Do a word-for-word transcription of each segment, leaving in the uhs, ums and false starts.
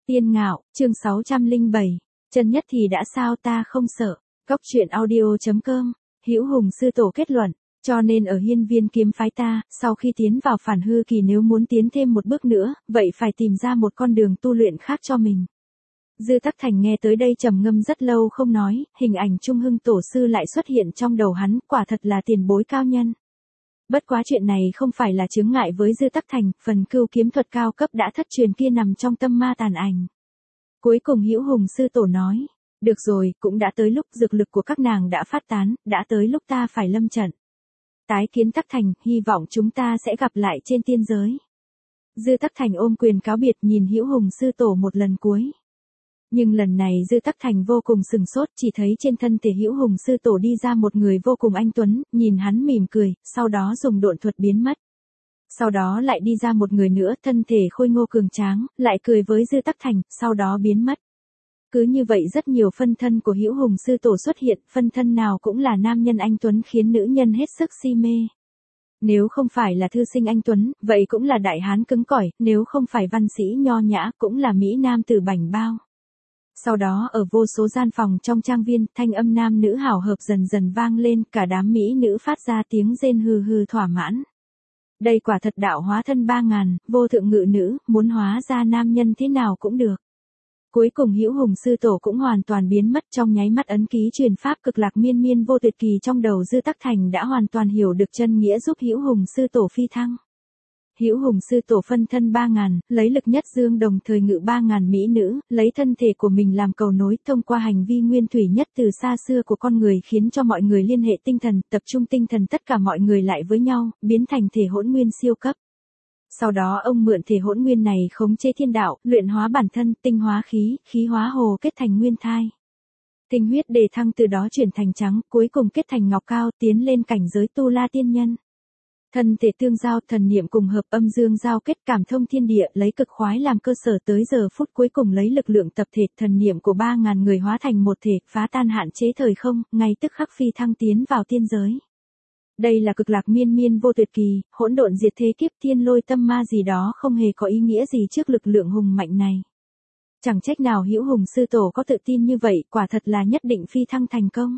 Tiên Ngạo, chương sáu trăm lẻ bảy, chân nhất thì đã sao ta không sợ. Cóc truyện audio chấm com, Hữu Hùng sư tổ kết luận, cho nên ở Hiên Viên kiếm phái ta, sau khi tiến vào phản hư kỳ nếu muốn tiến thêm một bước nữa, vậy phải tìm ra một con đường tu luyện khác cho mình. Dư Tắc Thành nghe tới đây trầm ngâm rất lâu không nói, hình ảnh Trung Hưng tổ sư lại xuất hiện trong đầu hắn, quả thật là tiền bối cao nhân. Bất quá chuyện này không phải là chướng ngại với Dư Tắc Thành, phần cưu kiếm thuật cao cấp đã thất truyền kia nằm trong tâm ma tàn ảnh. Cuối cùng Hữu Hùng sư tổ nói, được rồi, cũng đã tới lúc dược lực của các nàng đã phát tán, đã tới lúc ta phải lâm trận. Tái kiến Tắc Thành, hy vọng chúng ta sẽ gặp lại trên tiên giới. Dư Tắc Thành ôm quyền cáo biệt nhìn Hữu Hùng sư tổ một lần cuối. Nhưng lần này Dư Tắc Thành vô cùng sừng sốt, chỉ thấy trên thân thể Hữu Hùng sư tổ đi ra một người vô cùng anh tuấn, nhìn hắn mỉm cười, sau đó dùng độn thuật biến mất. Sau đó lại đi ra một người nữa, thân thể khôi ngô cường tráng, lại cười với Dư Tắc Thành, sau đó biến mất. Cứ như vậy rất nhiều phân thân của Hữu Hùng sư tổ xuất hiện, phân thân nào cũng là nam nhân anh tuấn khiến nữ nhân hết sức si mê. Nếu không phải là thư sinh anh tuấn, vậy cũng là đại hán cứng cỏi, nếu không phải văn sĩ nho nhã, cũng là mỹ nam tử bảnh bao. Sau đó ở vô số gian phòng trong trang viên, thanh âm nam nữ hảo hợp dần dần vang lên, cả đám mỹ nữ phát ra tiếng rên hừ hừ thỏa mãn. Đây quả thật đạo hóa thân ba ngàn, vô thượng ngự nữ, muốn hóa ra nam nhân thế nào cũng được. Cuối cùng Hữu Hùng sư tổ cũng hoàn toàn biến mất, trong nháy mắt ấn ký truyền pháp cực lạc miên miên vô tuyệt kỳ trong đầu Dư Tắc Thành đã hoàn toàn hiểu được chân nghĩa giúp Hữu Hùng sư tổ phi thăng. Hữu Hùng sư tổ phân thân ba ngàn, lấy lực nhất dương đồng thời ngự ba ngàn mỹ nữ, lấy thân thể của mình làm cầu nối, thông qua hành vi nguyên thủy nhất từ xa xưa của con người khiến cho mọi người liên hệ tinh thần, tập trung tinh thần tất cả mọi người lại với nhau, biến thành thể hỗn nguyên siêu cấp. Sau đó ông mượn thể hỗn nguyên này khống chế thiên đạo, luyện hóa bản thân, tinh hóa khí, khí hóa hồ kết thành nguyên thai. Tinh huyết đề thăng từ đó chuyển thành trắng, cuối cùng kết thành ngọc cao, tiến lên cảnh giới tu la tiên nhân. Thân thể tương giao, thần niệm cùng hợp, âm dương giao kết, cảm thông thiên địa, lấy cực khoái làm cơ sở, tới giờ phút cuối cùng lấy lực lượng tập thể, thần niệm của ba ngàn người hóa thành một thể, phá tan hạn chế thời không, ngay tức khắc phi thăng tiến vào tiên giới. Đây là cực lạc miên miên vô tuyệt kỳ, hỗn độn diệt thế kiếp, thiên lôi tâm ma gì đó không hề có ý nghĩa gì trước lực lượng hùng mạnh này. Chẳng trách nào Hữu Hùng sư tổ có tự tin như vậy, quả thật là nhất định phi thăng thành công.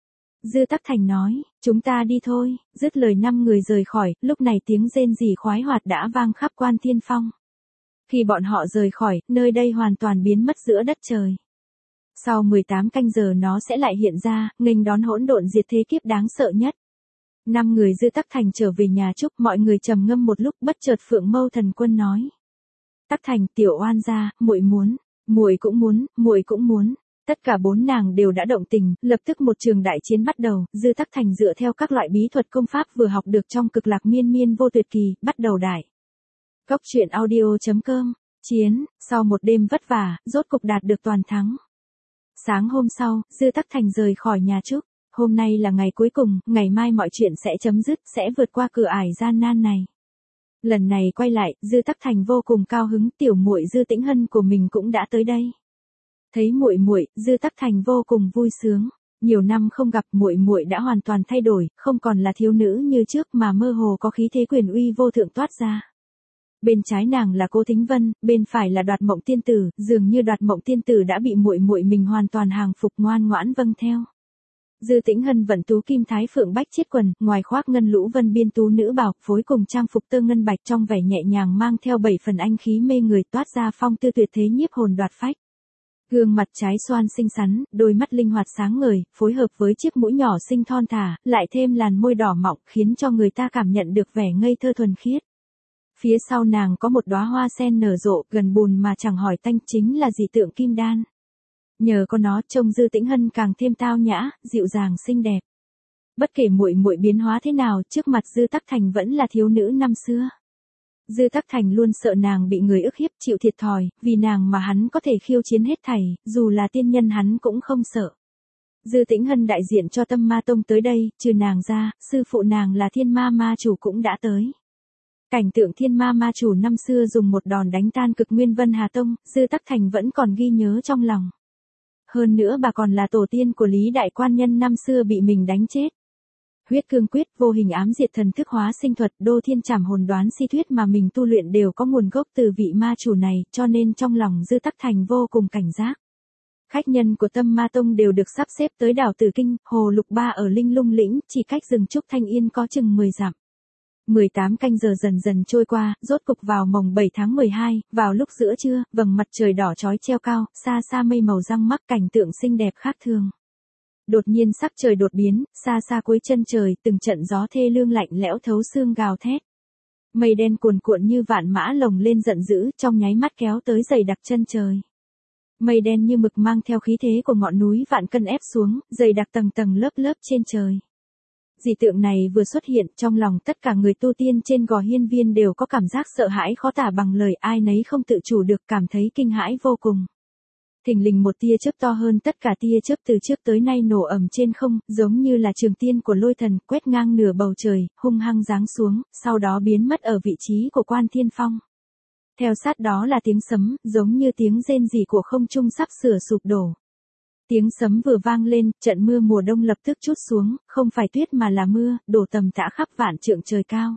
Dư Tắc Thành nói, chúng ta đi thôi, dứt lời năm người rời khỏi, lúc này tiếng rên rỉ khoái hoạt đã vang khắp Quan Thiên Phong. Khi bọn họ rời khỏi, nơi đây hoàn toàn biến mất giữa đất trời. Sau mười tám canh giờ nó sẽ lại hiện ra, nghênh đón hỗn độn diệt thế kiếp đáng sợ nhất. Năm người Dư Tắc Thành trở về nhà chúc, mọi người trầm ngâm một lúc, bất chợt Phượng Mâu Thần Quân nói: Tắc Thành, tiểu oan gia, muội muốn, muội cũng muốn, muội cũng muốn. Tất cả bốn nàng đều đã động tình, lập tức một trường đại chiến bắt đầu, Dư Tắc Thành dựa theo các loại bí thuật công pháp vừa học được trong cực lạc miên miên vô tuyệt kỳ, bắt đầu đại. Cóc truyện audio chấm com, chiến, sau một đêm vất vả, rốt cục đạt được toàn thắng. Sáng hôm sau, Dư Tắc Thành rời khỏi nhà Trúc, hôm nay là ngày cuối cùng, ngày mai mọi chuyện sẽ chấm dứt, sẽ vượt qua cửa ải gian nan này. Lần này quay lại, Dư Tắc Thành vô cùng cao hứng, tiểu muội Dư Tĩnh Hân của mình cũng đã tới đây. Thấy muội muội, Dư Tắc Thành vô cùng vui sướng. Nhiều năm không gặp, muội muội đã hoàn toàn thay đổi, không còn là thiếu nữ như trước mà mơ hồ có khí thế quyền uy vô thượng toát ra. Bên trái nàng là Cố Thính Vân, bên phải là Đoạt Mộng tiên tử, dường như Đoạt Mộng tiên tử đã bị muội muội mình hoàn toàn hàng phục, ngoan ngoãn vâng theo. Dư Tĩnh Hân vận tú kim thái phượng bách chiết quần, ngoài khoác ngân lũ vân biên tú nữ bào, phối cùng trang phục tơ ngân bạch trong vẻ nhẹ nhàng mang theo bảy phần anh khí mê người, toát ra phong tư tuyệt thế nhiếp hồn đoạt phách. Gương mặt trái xoan xinh xắn, đôi mắt linh hoạt sáng ngời, phối hợp với chiếc mũi nhỏ xinh thon thả, lại thêm làn môi đỏ mọng khiến cho người ta cảm nhận được vẻ ngây thơ thuần khiết. Phía sau nàng có một đóa hoa sen nở rộ, gần bùn mà chẳng hỏi tanh, chính là dị tượng kim đan. Nhờ có nó, trông Dư Tĩnh Hân càng thêm tao nhã, dịu dàng xinh đẹp. Bất kể muội muội biến hóa thế nào, trước mặt Dư Tắc Thành vẫn là thiếu nữ năm xưa. Dư Tắc Thành luôn sợ nàng bị người ức hiếp, chịu thiệt thòi, vì nàng mà hắn có thể khiêu chiến hết thảy, dù là tiên nhân hắn cũng không sợ. Dư Tĩnh Hân đại diện cho Tâm Ma Tông tới đây, trừ nàng ra, sư phụ nàng là Thiên Ma Ma chủ cũng đã tới. Cảnh tượng Thiên Ma Ma chủ năm xưa dùng một đòn đánh tan Cực Nguyên Vân Hà Tông, Dư Tắc Thành vẫn còn ghi nhớ trong lòng. Hơn nữa bà còn là tổ tiên của Lý Đại Quan Nhân năm xưa bị mình đánh chết. Huyết cương quyết, vô hình ám diệt thần thức hóa sinh thuật, đô thiên trảm hồn đoán si thuyết mà mình tu luyện đều có nguồn gốc từ vị ma chủ này, cho nên trong lòng Dư Tắc Thành vô cùng cảnh giác. Khách nhân của Tâm Ma Tông đều được sắp xếp tới đảo Tử Kinh, Hồ Lục Ba ở Linh Lung Lĩnh, chỉ cách rừng trúc Thanh Yên có chừng mười dặm. mười tám canh giờ dần dần trôi qua, rốt cục vào mồng bảy tháng mười hai, vào lúc giữa trưa, vầng mặt trời đỏ chói treo cao, xa xa mây màu răng mắc, cảnh tượng xinh đẹp khác thường. Đột nhiên sắc trời đột biến, xa xa cuối chân trời, từng trận gió thê lương lạnh lẽo thấu xương gào thét. Mây đen cuồn cuộn như vạn mã lồng lên giận dữ, trong nháy mắt kéo tới dày đặc chân trời. Mây đen như mực mang theo khí thế của ngọn núi vạn cân ép xuống, dày đặc tầng tầng lớp lớp trên trời. Dị tượng này vừa xuất hiện, trong lòng tất cả người tu tiên trên Gò Hiên Viên đều có cảm giác sợ hãi khó tả bằng lời, ai nấy không tự chủ được cảm thấy kinh hãi vô cùng. Thình lình một tia chớp to hơn tất cả tia chớp từ trước tới nay nổ ầm trên không, giống như là trường tiên của lôi thần, quét ngang nửa bầu trời, hung hăng giáng xuống, sau đó biến mất ở vị trí của Quan Thiên Phong. Theo sát đó là tiếng sấm, giống như tiếng rên rỉ của không trung sắp sửa sụp đổ. Tiếng sấm vừa vang lên, trận mưa mùa đông lập tức trút xuống, không phải tuyết mà là mưa, đổ tầm tã khắp vạn trượng trời cao.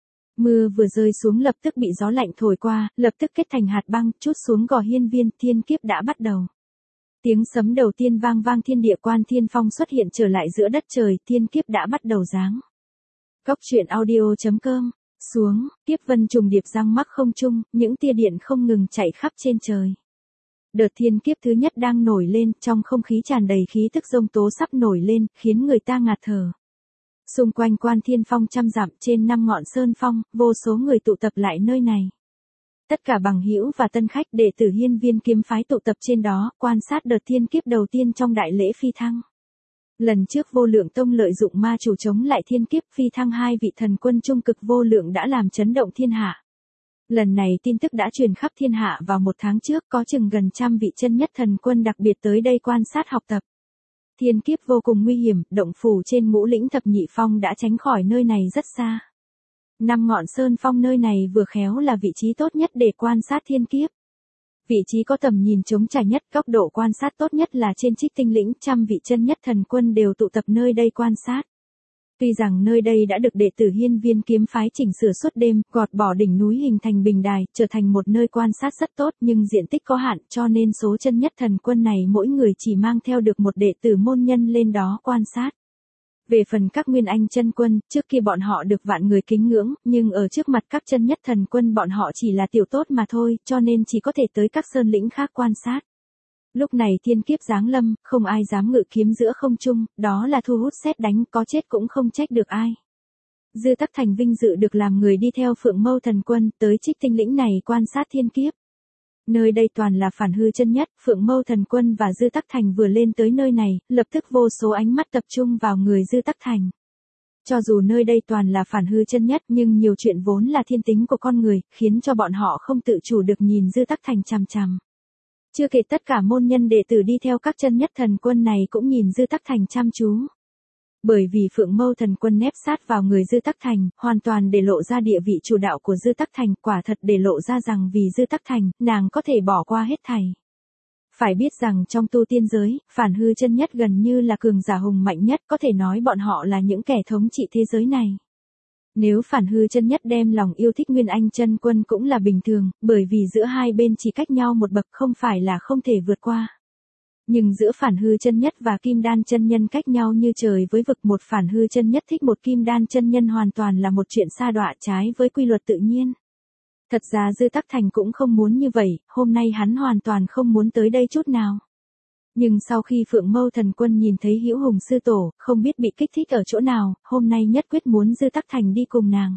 Mưa vừa rơi xuống lập tức bị gió lạnh thổi qua, lập tức kết thành hạt băng, trút xuống Gò Hiên Viên, thiên kiếp đã bắt đầu. Tiếng sấm đầu tiên vang vang thiên địa, Quan Thiên Phong xuất hiện trở lại giữa đất trời, thiên kiếp đã bắt đầu giáng. Cốc truyện audio chấm com, xuống, kiếp vân trùng điệp răng mắc không trung, những tia điện không ngừng chạy khắp trên trời. Đợt thiên kiếp thứ nhất đang nổi lên, trong không khí tràn đầy khí tức giông tố sắp nổi lên, khiến người ta ngạt thở. Xung quanh Quan Thiên Phong trăm dặm, trên năm ngọn sơn phong, vô số người tụ tập lại nơi này. Tất cả bằng hữu và tân khách đệ tử Hiên Viên kiếm phái tụ tập trên đó, quan sát đợt thiên kiếp đầu tiên trong đại lễ phi thăng. Lần trước Vô Lượng Tông lợi dụng ma chủ chống lại thiên kiếp phi thăng hai vị thần quân trung cực vô lượng đã làm chấn động thiên hạ. Lần này tin tức đã truyền khắp thiên hạ vào một tháng trước, có chừng gần trăm vị chân nhất thần quân đặc biệt tới đây quan sát học tập. Thiên kiếp vô cùng nguy hiểm, động phủ trên Ngũ Lĩnh Thập Nhị Phong đã tránh khỏi nơi này rất xa. Năm ngọn sơn phong nơi này vừa khéo là vị trí tốt nhất để quan sát thiên kiếp. Vị trí có tầm nhìn trống trải nhất, góc độ quan sát tốt nhất là trên Trích Tinh Lĩnh, trăm vị chân nhất thần quân đều tụ tập nơi đây quan sát. Tuy rằng nơi đây đã được đệ tử Hiên Viên kiếm phái chỉnh sửa suốt đêm, gọt bỏ đỉnh núi hình thành bình đài, trở thành một nơi quan sát rất tốt, nhưng diện tích có hạn, cho nên số chân nhất thần quân này mỗi người chỉ mang theo được một đệ tử môn nhân lên đó quan sát. Về phần các Nguyên Anh chân quân, trước kia bọn họ được vạn người kính ngưỡng, nhưng ở trước mặt các chân nhất thần quân bọn họ chỉ là tiểu tốt mà thôi, cho nên chỉ có thể tới các sơn lĩnh khác quan sát. Lúc này thiên kiếp giáng lâm, không ai dám ngự kiếm giữa không trung, đó là thu hút sét đánh, có chết cũng không trách được ai. Dư Tắc Thành vinh dự được làm người đi theo Phượng Mâu thần quân, tới Trích Tinh Lĩnh này quan sát thiên kiếp. Nơi đây toàn là phản hư chân nhất, Phượng Mâu thần quân và Dư Tắc Thành vừa lên tới nơi này, lập tức vô số ánh mắt tập trung vào người Dư Tắc Thành. Cho dù nơi đây toàn là phản hư chân nhất, nhưng nhiều chuyện vốn là thiên tính của con người, khiến cho bọn họ không tự chủ được nhìn Dư Tắc Thành chằm chằm. Chưa kể tất cả môn nhân đệ tử đi theo các chân nhất thần quân này cũng nhìn Dư Tắc Thành chăm chú. Bởi vì Phượng Mâu thần quân nép sát vào người Dư Tắc Thành, hoàn toàn để lộ ra địa vị chủ đạo của Dư Tắc Thành, quả thật để lộ ra rằng vì Dư Tắc Thành, nàng có thể bỏ qua hết thảy. Phải biết rằng trong tu tiên giới, phản hư chân nhất gần như là cường giả hùng mạnh nhất, có thể nói bọn họ là những kẻ thống trị thế giới này. Nếu phản hư chân nhất đem lòng yêu thích Nguyên Anh chân quân cũng là bình thường, bởi vì giữa hai bên chỉ cách nhau một bậc không phải là không thể vượt qua. Nhưng giữa phản hư chân nhất và kim đan chân nhân cách nhau như trời với vực, một phản hư chân nhất thích một kim đan chân nhân hoàn toàn là một chuyện sa đọa trái với quy luật tự nhiên. Thật ra Dư Tắc Thành cũng không muốn như vậy, hôm nay hắn hoàn toàn không muốn tới đây chút nào. Nhưng sau khi Phượng Mâu thần quân nhìn thấy Hữu Hùng sư tổ, không biết bị kích thích ở chỗ nào, hôm nay nhất quyết muốn Dư Tắc Thành đi cùng nàng.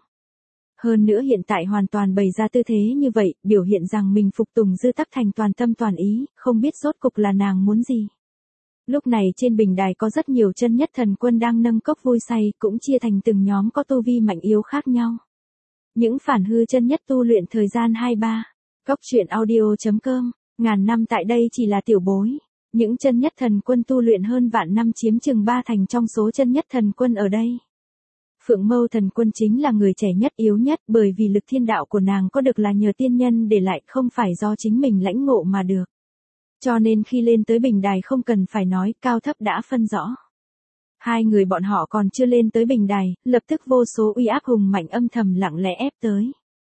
Hơn nữa hiện tại hoàn toàn bày ra tư thế như vậy, biểu hiện rằng mình phục tùng Dư Tắc Thành toàn tâm toàn ý, không biết rốt cục là nàng muốn gì. Lúc này trên bình đài có rất nhiều chân nhất thần quân đang nâng cốc vui say, cũng chia thành từng nhóm có tu vi mạnh yếu khác nhau. Những phản hư chân nhất tu luyện thời gian hai ba. Cốc truyện audio chấm com, ngàn năm tại đây chỉ là tiểu bối. Những chân nhất thần quân tu luyện hơn vạn năm chiếm chừng ba thành trong số chân nhất thần quân ở đây. Phượng Mâu thần quân chính là người trẻ nhất yếu nhất, bởi vì lực thiên đạo của nàng có được là nhờ tiên nhân để lại, không phải do chính mình lãnh ngộ mà được. Cho nên khi lên tới bình đài không cần phải nói, cao thấp đã phân rõ. Hai người bọn họ còn chưa lên tới bình đài, lập tức vô số uy áp hùng mạnh âm thầm lặng lẽ ép tới.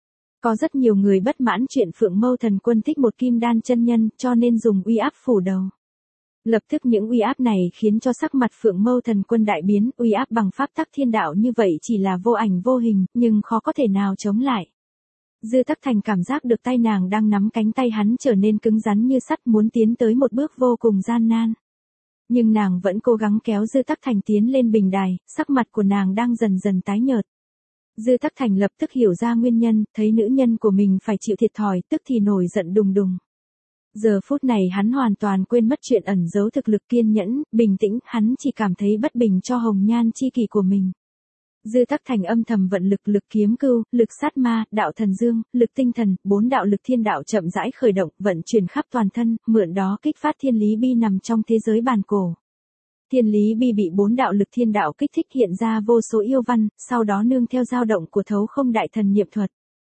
Có rất nhiều người bất mãn chuyện Phượng Mâu Thần Quân thích một kim đan chân nhân, cho nên dùng uy áp phủ đầu. Lập tức những uy áp này khiến cho sắc mặt Phượng Mâu Thần Quân đại biến, uy áp bằng pháp tắc thiên đạo như vậy chỉ là vô ảnh vô hình, nhưng khó có thể nào chống lại. Dư Tắc Thành cảm giác được tay nàng đang nắm cánh tay hắn trở nên cứng rắn như sắt, muốn tiến tới một bước vô cùng gian nan. Nhưng nàng vẫn cố gắng kéo Dư Tắc Thành tiến lên bình đài, sắc mặt của nàng đang dần dần tái nhợt. Dư Tắc Thành lập tức hiểu ra nguyên nhân, thấy nữ nhân của mình phải chịu thiệt thòi, tức thì nổi giận đùng đùng. Giờ phút này hắn hoàn toàn quên mất chuyện ẩn giấu thực lực, kiên nhẫn, bình tĩnh, hắn chỉ cảm thấy bất bình cho hồng nhan chi kỷ của mình. Dư Tắc Thành âm thầm vận lực, lực kiếm cưu, lực sát ma, đạo thần dương, lực tinh thần, bốn đạo lực thiên đạo chậm rãi khởi động, vận chuyển khắp toàn thân, mượn đó kích phát thiên lý bi nằm trong thế giới bàn cổ. Thiên lý bi bị bốn đạo lực thiên đạo kích thích hiện ra vô số yêu văn, sau đó nương theo dao động của thấu không đại thần niệm thuật.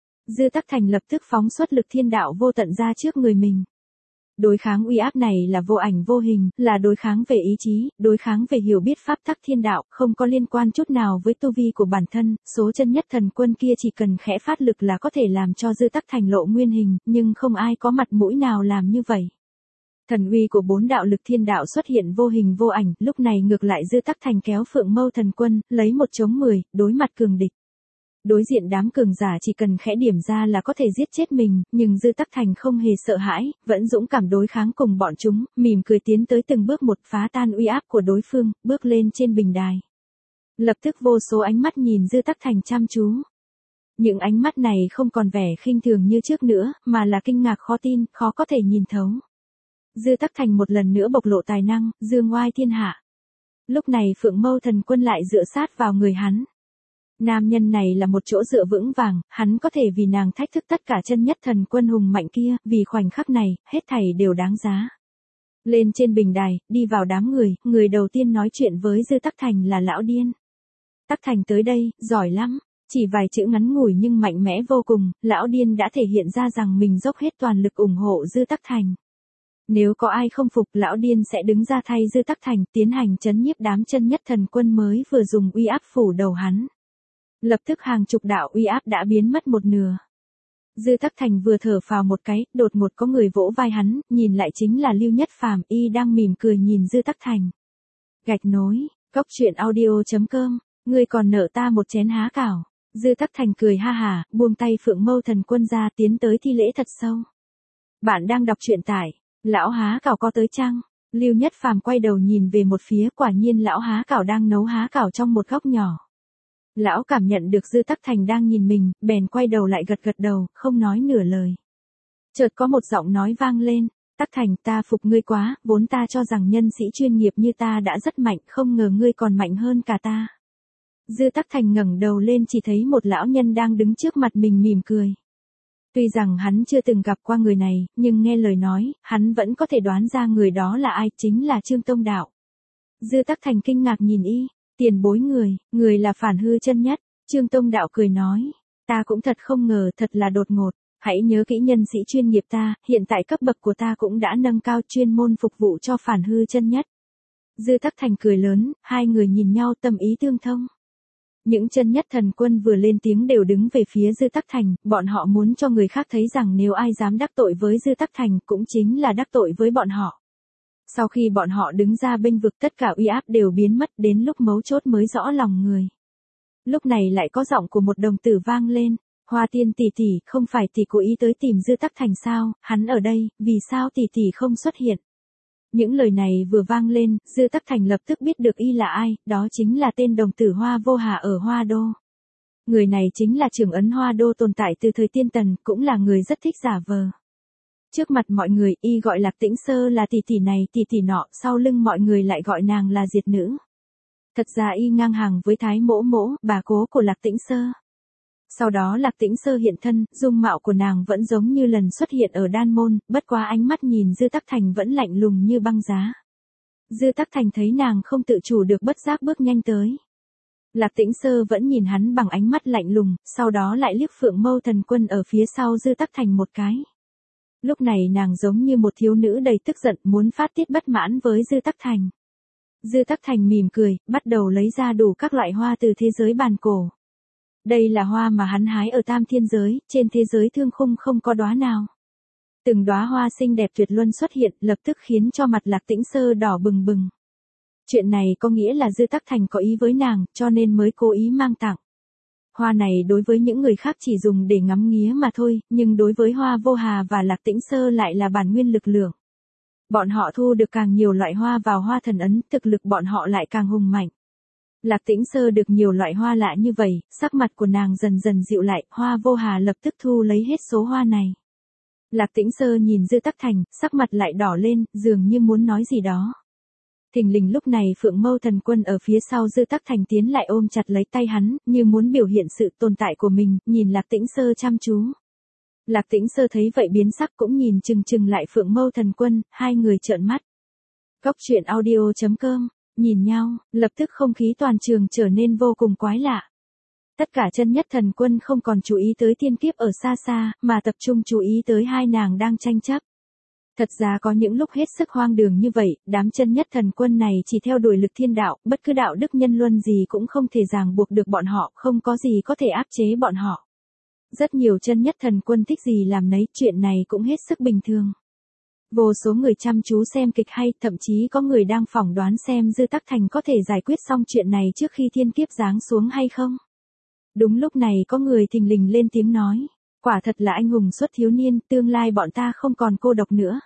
Dư Tắc Thành lập tức phóng xuất lực thiên đạo vô tận ra trước người mình. Đối kháng uy áp này là vô ảnh vô hình, là đối kháng về ý chí, đối kháng về hiểu biết pháp tắc thiên đạo, không có liên quan chút nào với tu vi của bản thân, số chân nhất thần quân kia chỉ cần khẽ phát lực là có thể làm cho Dư Tắc Thành lộ nguyên hình, nhưng không ai có mặt mũi nào làm như vậy. Thần uy của bốn đạo lực thiên đạo xuất hiện vô hình vô ảnh, lúc này ngược lại Dư Tắc Thành kéo Phượng Mâu Thần Quân, lấy một chống mười, đối mặt cường địch. Đối diện đám cường giả chỉ cần khẽ điểm ra là có thể giết chết mình, nhưng Dư Tắc Thành không hề sợ hãi, vẫn dũng cảm đối kháng cùng bọn chúng, mỉm cười tiến tới từng bước một, phá tan uy áp của đối phương, bước lên trên bình đài. Lập tức vô số ánh mắt nhìn Dư Tắc Thành chăm chú. Những ánh mắt này không còn vẻ khinh thường như trước nữa, mà là kinh ngạc khó tin, khó có thể nhìn thấu. Dư Tắc Thành một lần nữa bộc lộ tài năng, dương oai thiên hạ. Lúc này Phượng Mâu Thần Quân lại dựa sát vào người hắn. Nam nhân này là một chỗ dựa vững vàng, hắn có thể vì nàng thách thức tất cả chân nhất thần quân hùng mạnh kia, vì khoảnh khắc này, hết thảy đều đáng giá. Lên trên bình đài, đi vào đám người, người đầu tiên nói chuyện với Dư Tắc Thành là lão điên. Tắc Thành tới đây, giỏi lắm. Chỉ vài chữ ngắn ngủi nhưng mạnh mẽ vô cùng, lão điên đã thể hiện ra rằng mình dốc hết toàn lực ủng hộ Dư Tắc Thành. Nếu có ai không phục, lão điên sẽ đứng ra thay Dư Tắc Thành, tiến hành trấn nhiếp đám chân nhất thần quân mới vừa dùng uy áp phủ đầu hắn. Lập tức hàng chục đạo uy áp đã biến mất một nửa. Dư Tắc Thành vừa thở phào một cái, đột ngột có người vỗ vai hắn, nhìn lại chính là Lưu Nhất Phàm, y đang mỉm cười nhìn Dư Tắc Thành. Gạch nối, cốc truyện audio chấm com, ngươi còn nợ ta một chén há cảo. Dư Tắc Thành cười ha hà, buông tay Phượng Mâu Thần Quân ra, tiến tới thi lễ thật sâu. Bạn đang đọc truyện tại lão há cảo có tới chăng? Lưu Nhất Phàm quay đầu nhìn về một phía, quả nhiên lão há cảo đang nấu há cảo trong một góc nhỏ. Lão cảm nhận được Dư Tắc Thành đang nhìn mình, bèn quay đầu lại gật gật đầu, không nói nửa lời. Chợt có một giọng nói vang lên, Tắc Thành, ta phục ngươi quá, vốn ta cho rằng nhân sĩ chuyên nghiệp như ta đã rất mạnh, không ngờ ngươi còn mạnh hơn cả ta. Dư Tắc Thành ngẩng đầu lên chỉ thấy một lão nhân đang đứng trước mặt mình mỉm cười. Tuy rằng hắn chưa từng gặp qua người này, nhưng nghe lời nói, hắn vẫn có thể đoán ra người đó là ai, chính là Trương Tông Đạo. Dư Tắc Thành kinh ngạc nhìn y, tiền bối người, người là Phản Hư chân nhất. Trương Tông Đạo cười nói, ta cũng thật không ngờ, thật là đột ngột. Hãy nhớ kỹ nhân sĩ chuyên nghiệp ta, hiện tại cấp bậc của ta cũng đã nâng cao, chuyên môn phục vụ cho Phản Hư chân nhất. Dư Tắc Thành cười lớn, hai người nhìn nhau tâm ý tương thông. Những chân nhất thần quân vừa lên tiếng đều đứng về phía Dư Tắc Thành, bọn họ muốn cho người khác thấy rằng nếu ai dám đắc tội với Dư Tắc Thành cũng chính là đắc tội với bọn họ. Sau khi bọn họ đứng ra bênh vực, tất cả uy áp đều biến mất, đến lúc mấu chốt mới rõ lòng người. Lúc này lại có giọng của một đồng tử vang lên, Hoa Tiên tỷ tỷ, không phải tỷ cố ý tới tìm Dư Tắc Thành sao, hắn ở đây, vì sao tỷ tỷ không xuất hiện? Những lời này vừa vang lên, Dư Tắc Thành lập tức biết được y là ai, đó chính là tên đồng tử Hoa Vô Hà ở Hoa Đô. Người này chính là trưởng ấn Hoa Đô tồn tại từ thời Tiên Tần, cũng là người rất thích giả vờ. Trước mặt mọi người, y gọi Lạc Tĩnh Sơ là tỷ tỷ này, tỷ tỷ nọ, sau lưng mọi người lại gọi nàng là Diệt Nữ. Thật ra y ngang hàng với Thái Mỗ Mỗ, bà cố của Lạc Tĩnh Sơ. Sau đó Lạc Tĩnh Sơ hiện thân, dung mạo của nàng vẫn giống như lần xuất hiện ở Đan Môn, bất quá ánh mắt nhìn Dư Tắc Thành vẫn lạnh lùng như băng giá. Dư Tắc Thành thấy nàng không tự chủ được bất giác bước nhanh tới. Lạc Tĩnh Sơ vẫn nhìn hắn bằng ánh mắt lạnh lùng, sau đó lại liếc Phượng Mâu Thần Quân ở phía sau Dư Tắc Thành một cái. Lúc này nàng giống như một thiếu nữ đầy tức giận muốn phát tiết bất mãn với Dư Tắc Thành. Dư Tắc Thành mỉm cười, bắt đầu lấy ra đủ các loại hoa từ thế giới bàn cổ. Đây là hoa mà hắn hái ở Tam Thiên Giới, trên thế giới thương khung không có đóa nào. Từng đóa hoa xinh đẹp tuyệt luân xuất hiện, lập tức khiến cho mặt Lạc Tĩnh Sơ đỏ bừng bừng. Chuyện này có nghĩa là Dư Tắc Thành có ý với nàng, cho nên mới cố ý mang tặng. Hoa này đối với những người khác chỉ dùng để ngắm nghía mà thôi, nhưng đối với Hoa Vô Hà và Lạc Tĩnh Sơ lại là bản nguyên lực lượng. Bọn họ thu được càng nhiều loại hoa vào hoa thần ấn, thực lực bọn họ lại càng hùng mạnh. Lạc Tĩnh Sơ được nhiều loại hoa lạ như vậy, sắc mặt của nàng dần dần dịu lại, Hoa Vô Hà lập tức thu lấy hết số hoa này. Lạc Tĩnh Sơ nhìn Dư Tắc Thành, sắc mặt lại đỏ lên, dường như muốn nói gì đó. Thình lình lúc này Phượng Mâu Thần Quân ở phía sau Dư Tắc Thành tiến lại ôm chặt lấy tay hắn, như muốn biểu hiện sự tồn tại của mình, nhìn Lạc Tĩnh Sơ chăm chú. Lạc Tĩnh Sơ thấy vậy biến sắc cũng nhìn chừng chừng lại Phượng Mâu Thần Quân, hai người trợn mắt. Góc truyện audio chấm com, nhìn nhau, lập tức không khí toàn trường trở nên vô cùng quái lạ. Tất cả chân nhất thần quân không còn chú ý tới thiên kiếp ở xa xa, mà tập trung chú ý tới hai nàng đang tranh chấp. Thật ra có những lúc hết sức hoang đường như vậy, đám chân nhất thần quân này chỉ theo đuổi lực thiên đạo, bất cứ đạo đức nhân luân gì cũng không thể ràng buộc được bọn họ, không có gì có thể áp chế bọn họ. Rất nhiều chân nhất thần quân thích gì làm nấy, chuyện này cũng hết sức bình thường. Vô số người chăm chú xem kịch hay, thậm chí có người đang phỏng đoán xem Dư Tắc Thành có thể giải quyết xong chuyện này trước khi thiên kiếp giáng xuống hay không. Đúng lúc này có người thình lình lên tiếng nói, quả thật là anh hùng xuất thiếu niên, tương lai bọn ta không còn cô độc nữa.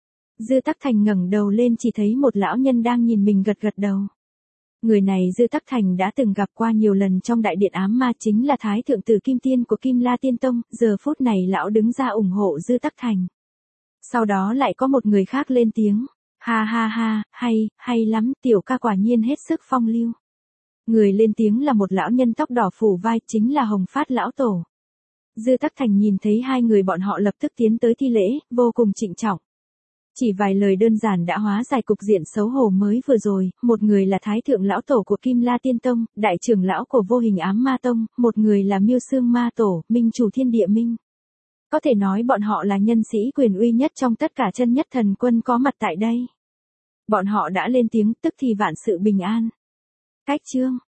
Dư Tắc Thành ngẩng đầu lên chỉ thấy một lão nhân đang nhìn mình gật gật đầu. Người này Dư Tắc Thành đã từng gặp qua nhiều lần trong đại điện ám ma, chính là Thái Thượng Tử Kim Tiên của Kim La Tiên Tông, giờ phút này lão đứng ra ủng hộ Dư Tắc Thành. Sau đó lại có một người khác lên tiếng, ha ha ha, hay, hay lắm, tiểu ca quả nhiên hết sức phong lưu. Người lên tiếng là một lão nhân tóc đỏ phủ vai, chính là Hồng Phát lão tổ. Dư Tắc Thành nhìn thấy hai người bọn họ lập tức tiến tới thi lễ, vô cùng trịnh trọng. Chỉ vài lời đơn giản đã hóa giải cục diện xấu hổ mới vừa rồi, một người là Thái Thượng lão tổ của Kim La Tiên Tông, đại trưởng lão của Vô Hình Ám Ma Tông, một người là Miêu Xương Ma Tổ, minh chủ thiên địa minh. Có thể nói bọn họ là nhân sĩ quyền uy nhất trong tất cả chân nhất thần quân có mặt tại đây. Bọn họ đã lên tiếng, tức thì vạn sự bình an. Cách chương